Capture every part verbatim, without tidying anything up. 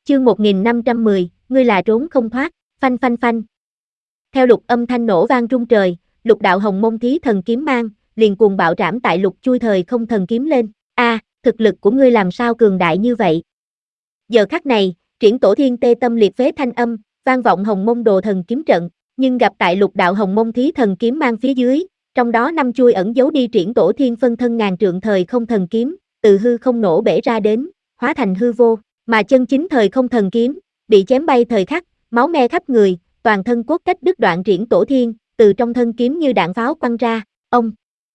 Chương một nghìn năm trăm mười, ngươi là trốn không thoát, phanh phanh phanh. Theo lục âm thanh nổ vang rung trời, lục đạo hồng môn thí thần kiếm mang, liền cuồng bạo trảm tại lục chui thời không thần kiếm lên. A, thực lực của ngươi làm sao cường đại như vậy? Giờ khắc này, triển tổ thiên tê tâm liệt phế thanh âm, vang vọng hồng môn đồ thần kiếm trận, nhưng gặp tại lục đạo hồng môn thí thần kiếm mang phía dưới, trong đó năm chui ẩn giấu đi triển tổ thiên phân thân ngàn trượng thời không thần kiếm, từ hư không nổ bể ra đến, hóa thành hư vô, mà chân chính thời không thần kiếm, bị chém bay thời khắc, máu me khắp người, toàn thân cốt cách đứt đoạn triển tổ thiên, từ trong thân kiếm như đạn pháo quăng ra, ông.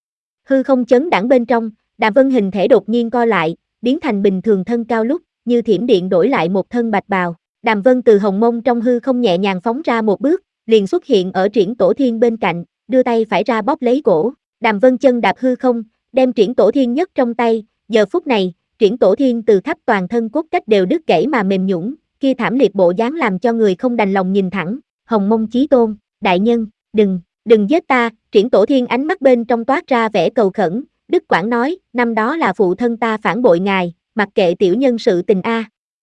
Hư không chấn đẳng bên trong, Đàm Vân hình thể đột nhiên co lại, biến thành bình thường thân cao lúc, như thiểm điện đổi lại một thân bạch bào. Đàm Vân từ hồng mông trong hư không nhẹ nhàng phóng ra một bước, liền xuất hiện ở triển tổ thiên bên cạnh, đưa tay phải ra bóp lấy cổ. Đàm Vân chân đạp hư không, đem triển tổ thiên nhấc trong tay, giờ phút này, triển tổ thiên từ khắp toàn thân cốt cách đều đứt gãy mà mềm nhũn, kia thảm liệt bộ dáng làm cho người không đành lòng nhìn thẳng. Hồng mông chí tôn, đại nhân, đừng, đừng giết ta, triển tổ thiên ánh mắt bên trong toát ra vẻ cầu khẩn, Đức Quảng nói, năm đó là phụ thân ta phản bội ngài, mặc kệ tiểu nhân sự tình a.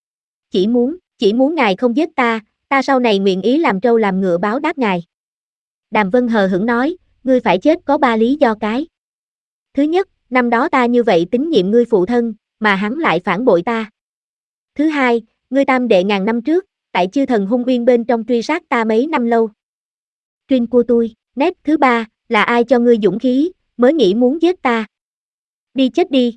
Chỉ muốn, chỉ muốn ngài không giết ta, ta sau này nguyện ý làm trâu làm ngựa báo đáp ngài. Đàm Vân hờ hững nói, ngươi phải chết có ba lý do cái. Thứ nhất, năm đó ta như vậy tín nhiệm ngươi phụ thân, mà hắn lại phản bội ta. Thứ hai, ngươi tam đệ ngàn năm trước, tại chư thần hung uyên bên trong truy sát ta mấy năm lâu. Truyên của tôi, nét thứ ba, là ai cho ngươi dũng khí, mới nghĩ muốn giết ta. Đi chết đi.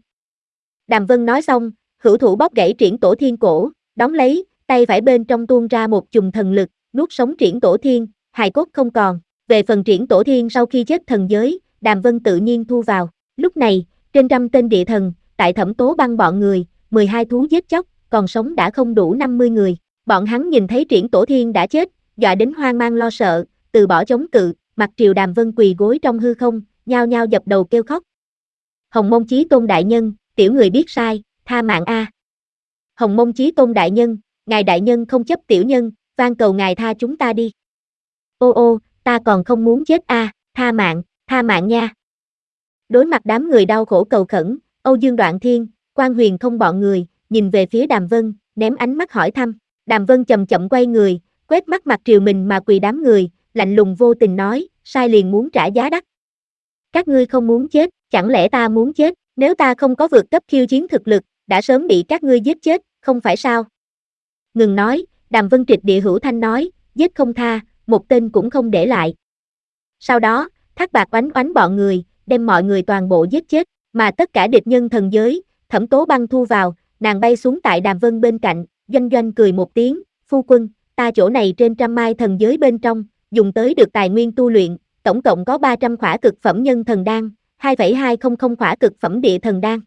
Đàm Vân nói xong, hữu thủ bóp gãy triển tổ thiên cổ, đón lấy, tay phải bên trong tuôn ra một chùm thần lực, nuốt sống triển tổ thiên, hài cốt không còn. Về phần triển tổ thiên sau khi chết thần giới, Đàm Vân tự nhiên thu vào. Lúc này, trên trăm tên địa thần, tại Thẩm Tố Băng bọn người, mười hai thú giết chóc, còn sống đã không đủ năm mươi người. Bọn hắn nhìn thấy triển tổ thiên đã chết, dọa đến hoang mang lo sợ, từ bỏ chống cự, mặt triều Đàm Vân quỳ gối trong hư không, nhao nhao dập đầu kêu khóc. Hồng mông chí tôn đại nhân, tiểu người biết sai, tha mạng a. Hồng mông chí tôn đại nhân, ngài đại nhân không chấp tiểu nhân, van cầu ngài tha chúng ta đi. Ô ô, ta còn không muốn chết a, tha mạng, tha mạng nha. Đối mặt đám người đau khổ cầu khẩn, Âu Dương Đoạn Thiên, Quan Huyền không bọn người, nhìn về phía Đàm Vân, ném ánh mắt hỏi thăm. Đàm Vân chậm chậm quay người, quét mắt mặt triều mình mà quỳ đám người, lạnh lùng vô tình nói, sai liền muốn trả giá đắt. Các ngươi không muốn chết, chẳng lẽ ta muốn chết, nếu ta không có vượt cấp khiêu chiến thực lực, đã sớm bị các ngươi giết chết, không phải sao? Ngừng nói, Đàm Vân trịch địa hữu thanh nói, giết không tha, một tên cũng không để lại. Sau đó, Thác Bạt oánh oánh bọn người, đem mọi người toàn bộ giết chết, mà tất cả địch nhân thần giới, Thẩm Tố Băng thu vào, nàng bay xuống tại Đàm Vân bên cạnh, doanh doanh cười một tiếng, phu quân, ta chỗ này trên trăm mai thần giới bên trong, dùng tới được tài nguyên tu luyện, tổng cộng có ba trăm khỏa cực phẩm nhân thần đan, hai phẩy hai không không khỏa cực phẩm địa thần đan.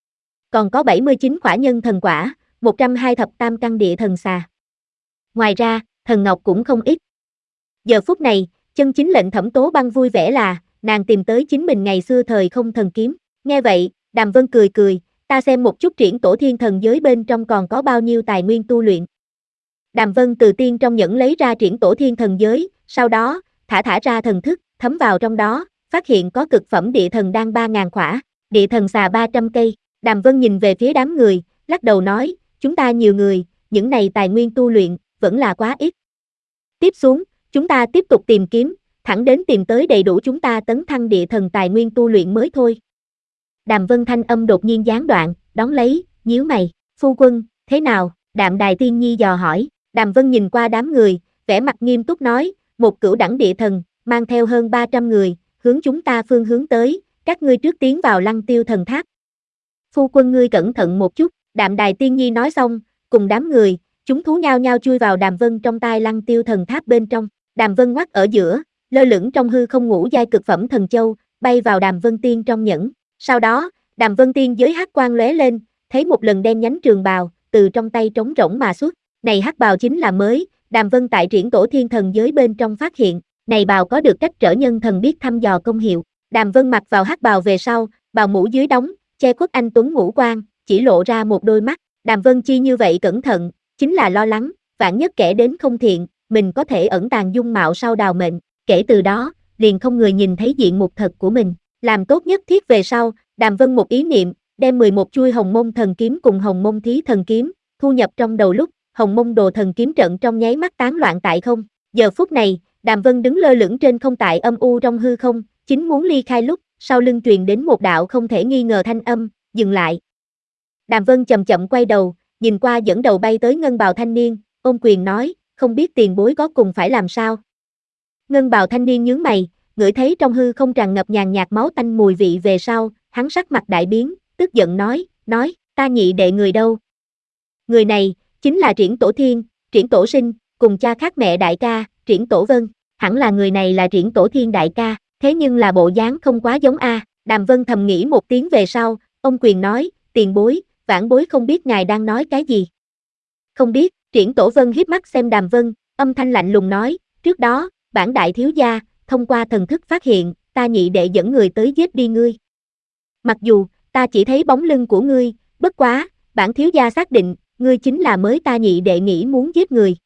Còn có bảy mươi chín khỏa nhân thần quả, một trăm hai thập tam căn địa thần xà. Ngoài ra, thần ngọc cũng không ít. Giờ phút này, chân chính lệnh Thẩm Tố Băng vui vẻ là, nàng tìm tới chính mình ngày xưa thời không thần kiếm. Nghe vậy, Đàm Vân cười cười, ta xem một chút triển tổ thiên thần giới bên trong còn có bao nhiêu tài nguyên tu luyện. Đàm Vân từ tiên trong nhẫn lấy ra triển tổ thiên thần giới, sau đó, thả thả ra thần thức, thấm vào trong đó, phát hiện có cực phẩm địa thần đan ba ngàn khỏa, địa thần xà ba trăm cây. Đàm Vân nhìn về phía đám người, lắc đầu nói, chúng ta nhiều người, những này tài nguyên tu luyện, vẫn là quá ít. Tiếp xuống, chúng ta tiếp tục tìm kiếm, thẳng đến tìm tới đầy đủ chúng ta tấn thăng địa thần tài nguyên tu luyện mới thôi. Đàm Vân thanh âm đột nhiên gián đoạn, đón lấy, nhíu mày, phu quân, thế nào? Đạm Đài Tiên Nhi dò hỏi. Đàm Vân nhìn qua đám người, vẻ mặt nghiêm túc nói, một cửu đẳng địa thần, mang theo hơn ba trăm người, hướng chúng ta phương hướng tới, các ngươi trước tiến vào Lăng Tiêu thần tháp. Phu quân ngươi cẩn thận một chút, Đạm Đài Tiên Nhi nói xong, cùng đám người, chúng thú nhao nhao chui vào Đàm Vân trong tai Lăng Tiêu thần tháp bên trong. Đàm Vân ngoắt ở giữa, lơ lửng trong hư không ngũ giai cực phẩm thần châu, bay vào Đàm Vân Tiên trong nhẫn. Sau đó, Đàm Vân Tiên giới hắc quang lóe lên, thấy một lần đen nhánh trường bào, từ trong tay trống rỗng mà xuất. Này hắc bào chính là mới, Đàm Vân tại triển tổ thiên thần giới bên trong phát hiện, này bào có được cách trở nhân thần biết thăm dò công hiệu. Đàm Vân mặc vào hắc bào về sau, bào mũ dưới đóng, che khuất anh tuấn ngũ quan, chỉ lộ ra một đôi mắt. Đàm Vân chi như vậy cẩn thận, chính là lo lắng, vạn nhất kẻ đến không thiện, mình có thể ẩn tàng dung mạo sau đào mệnh. Kể từ đó, liền không người nhìn thấy diện mục thật của mình. Làm tốt nhất thiết về sau, Đàm Vân một ý niệm, đem mười một chuôi hồng môn thần kiếm cùng hồng môn thí thần kiếm, thu nhập trong đầu lúc, Hồng Mông Đồ Thần Kiếm Trận trong nháy mắt tán loạn tại không. Giờ phút này, Đàm Vân đứng lơ lửng trên không tại âm u trong hư không, chính muốn ly khai lúc, sau lưng truyền đến một đạo không thể nghi ngờ thanh âm, dừng lại. Đàm Vân chậm chậm quay đầu, nhìn qua dẫn đầu bay tới ngân bào thanh niên, ôm quyền nói, không biết tiền bối có cùng phải làm sao. Ngân bào thanh niên nhướng mày, ngửi thấy trong hư không tràn ngập nhàn nhạt máu tanh mùi vị về sau, hắn sắc mặt đại biến, tức giận nói, nói, ta nhị đệ người đâu? Người này, chính là Triển Tổ Thiên, Triển Tổ Sinh, cùng cha khác mẹ đại ca, Triển Tổ Vân, hẳn là người này là Triển Tổ Thiên đại ca, thế nhưng là bộ dáng không quá giống a. Đàm Vân thầm nghĩ một tiếng về sau, ông quyền nói, tiền bối, vãn bối không biết ngài đang nói cái gì. Không biết, Triển Tổ Vân hiếp mắt xem Đàm Vân, âm thanh lạnh lùng nói, trước đó, bản đại thiếu gia, thông qua thần thức phát hiện, ta nhị đệ dẫn người tới giết đi ngươi. Mặc dù, ta chỉ thấy bóng lưng của ngươi, bất quá, bản thiếu gia xác định, ngươi chính là mới ta nhị đệ nghĩ muốn giết người.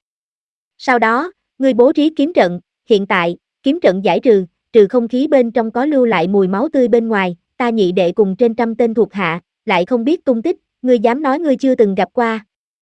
Sau đó, ngươi bố trí kiếm trận, hiện tại, kiếm trận giải trừ, trừ không khí bên trong có lưu lại mùi máu tươi bên ngoài, ta nhị đệ cùng trên trăm tên thuộc hạ, lại không biết tung tích, ngươi dám nói ngươi chưa từng gặp qua.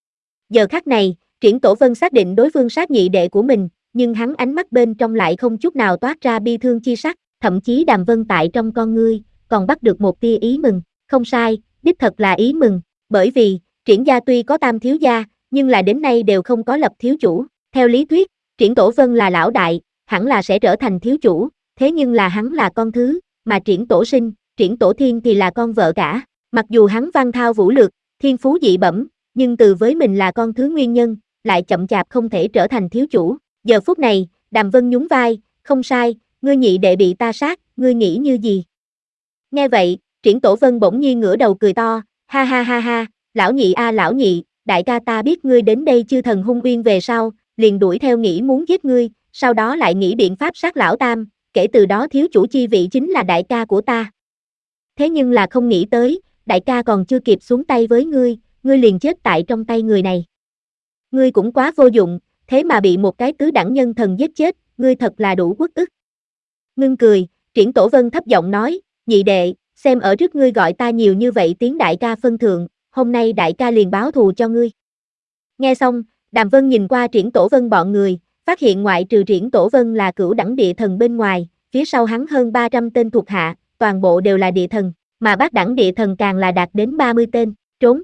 Giờ khắc này, Triển Tổ Vân xác định đối phương sát nhị đệ của mình, nhưng hắn ánh mắt bên trong lại không chút nào toát ra bi thương chi sắc, thậm chí Đàm Vân tại trong con ngươi, còn bắt được một tia ý mừng, không sai, đích thật là ý mừng, bởi vì, Triển gia tuy có tam thiếu gia, nhưng là đến nay đều không có lập thiếu chủ, theo lý thuyết, Triển Tổ Vân là lão đại, hẳn là sẽ trở thành thiếu chủ, thế nhưng là hắn là con thứ, mà Triển Tổ Sinh, Triển Tổ Thiên thì là con vợ cả, mặc dù hắn văn thao vũ lược, thiên phú dị bẩm, nhưng từ với mình là con thứ nguyên nhân, lại chậm chạp không thể trở thành thiếu chủ. Giờ phút này, Đàm Vân nhún vai, không sai, ngươi nhị đệ bị ta sát, ngươi nghĩ như gì? Nghe vậy, Triển Tổ Vân bỗng nhiên ngửa đầu cười to, ha ha ha ha, lão nhị a lão nhị, đại ca ta biết ngươi đến đây chư thần hung uyên về sau, liền đuổi theo nghĩ muốn giết ngươi, sau đó lại nghĩ biện pháp sát lão tam, kể từ đó thiếu chủ chi vị chính là đại ca của ta. Thế nhưng là không nghĩ tới, đại ca còn chưa kịp xuống tay với ngươi, ngươi liền chết tại trong tay người này. Ngươi cũng quá vô dụng, thế mà bị một cái tứ đẳng nhân thần giết chết, ngươi thật là đủ uất ức. Ngưng cười, Triển Tổ Vân thấp giọng nói, nhị đệ, xem ở trước ngươi gọi ta nhiều như vậy tiếng đại ca phân thượng, hôm nay đại ca liền báo thù cho ngươi. Nghe xong, Đàm Vân nhìn qua Triển Tổ Vân bọn người, phát hiện ngoại trừ Triển Tổ Vân là cửu đẳng địa thần bên ngoài, phía sau hắn hơn ba trăm tên thuộc hạ, toàn bộ đều là địa thần, mà bát đẳng địa thần càng là đạt đến ba mươi tên, trốn.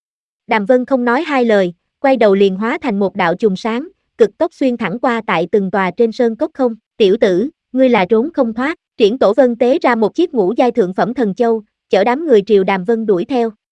Đàm Vân không nói hai lời, quay đầu liền hóa thành một đạo chùm sáng, cực tốc xuyên thẳng qua tại từng tòa trên sơn cốc không, tiểu tử, ngươi là trốn không thoát, Triển Tổ Vân tế ra một chiếc ngũ giai thượng phẩm thần châu, chở đám người triều Đàm Vân đuổi theo.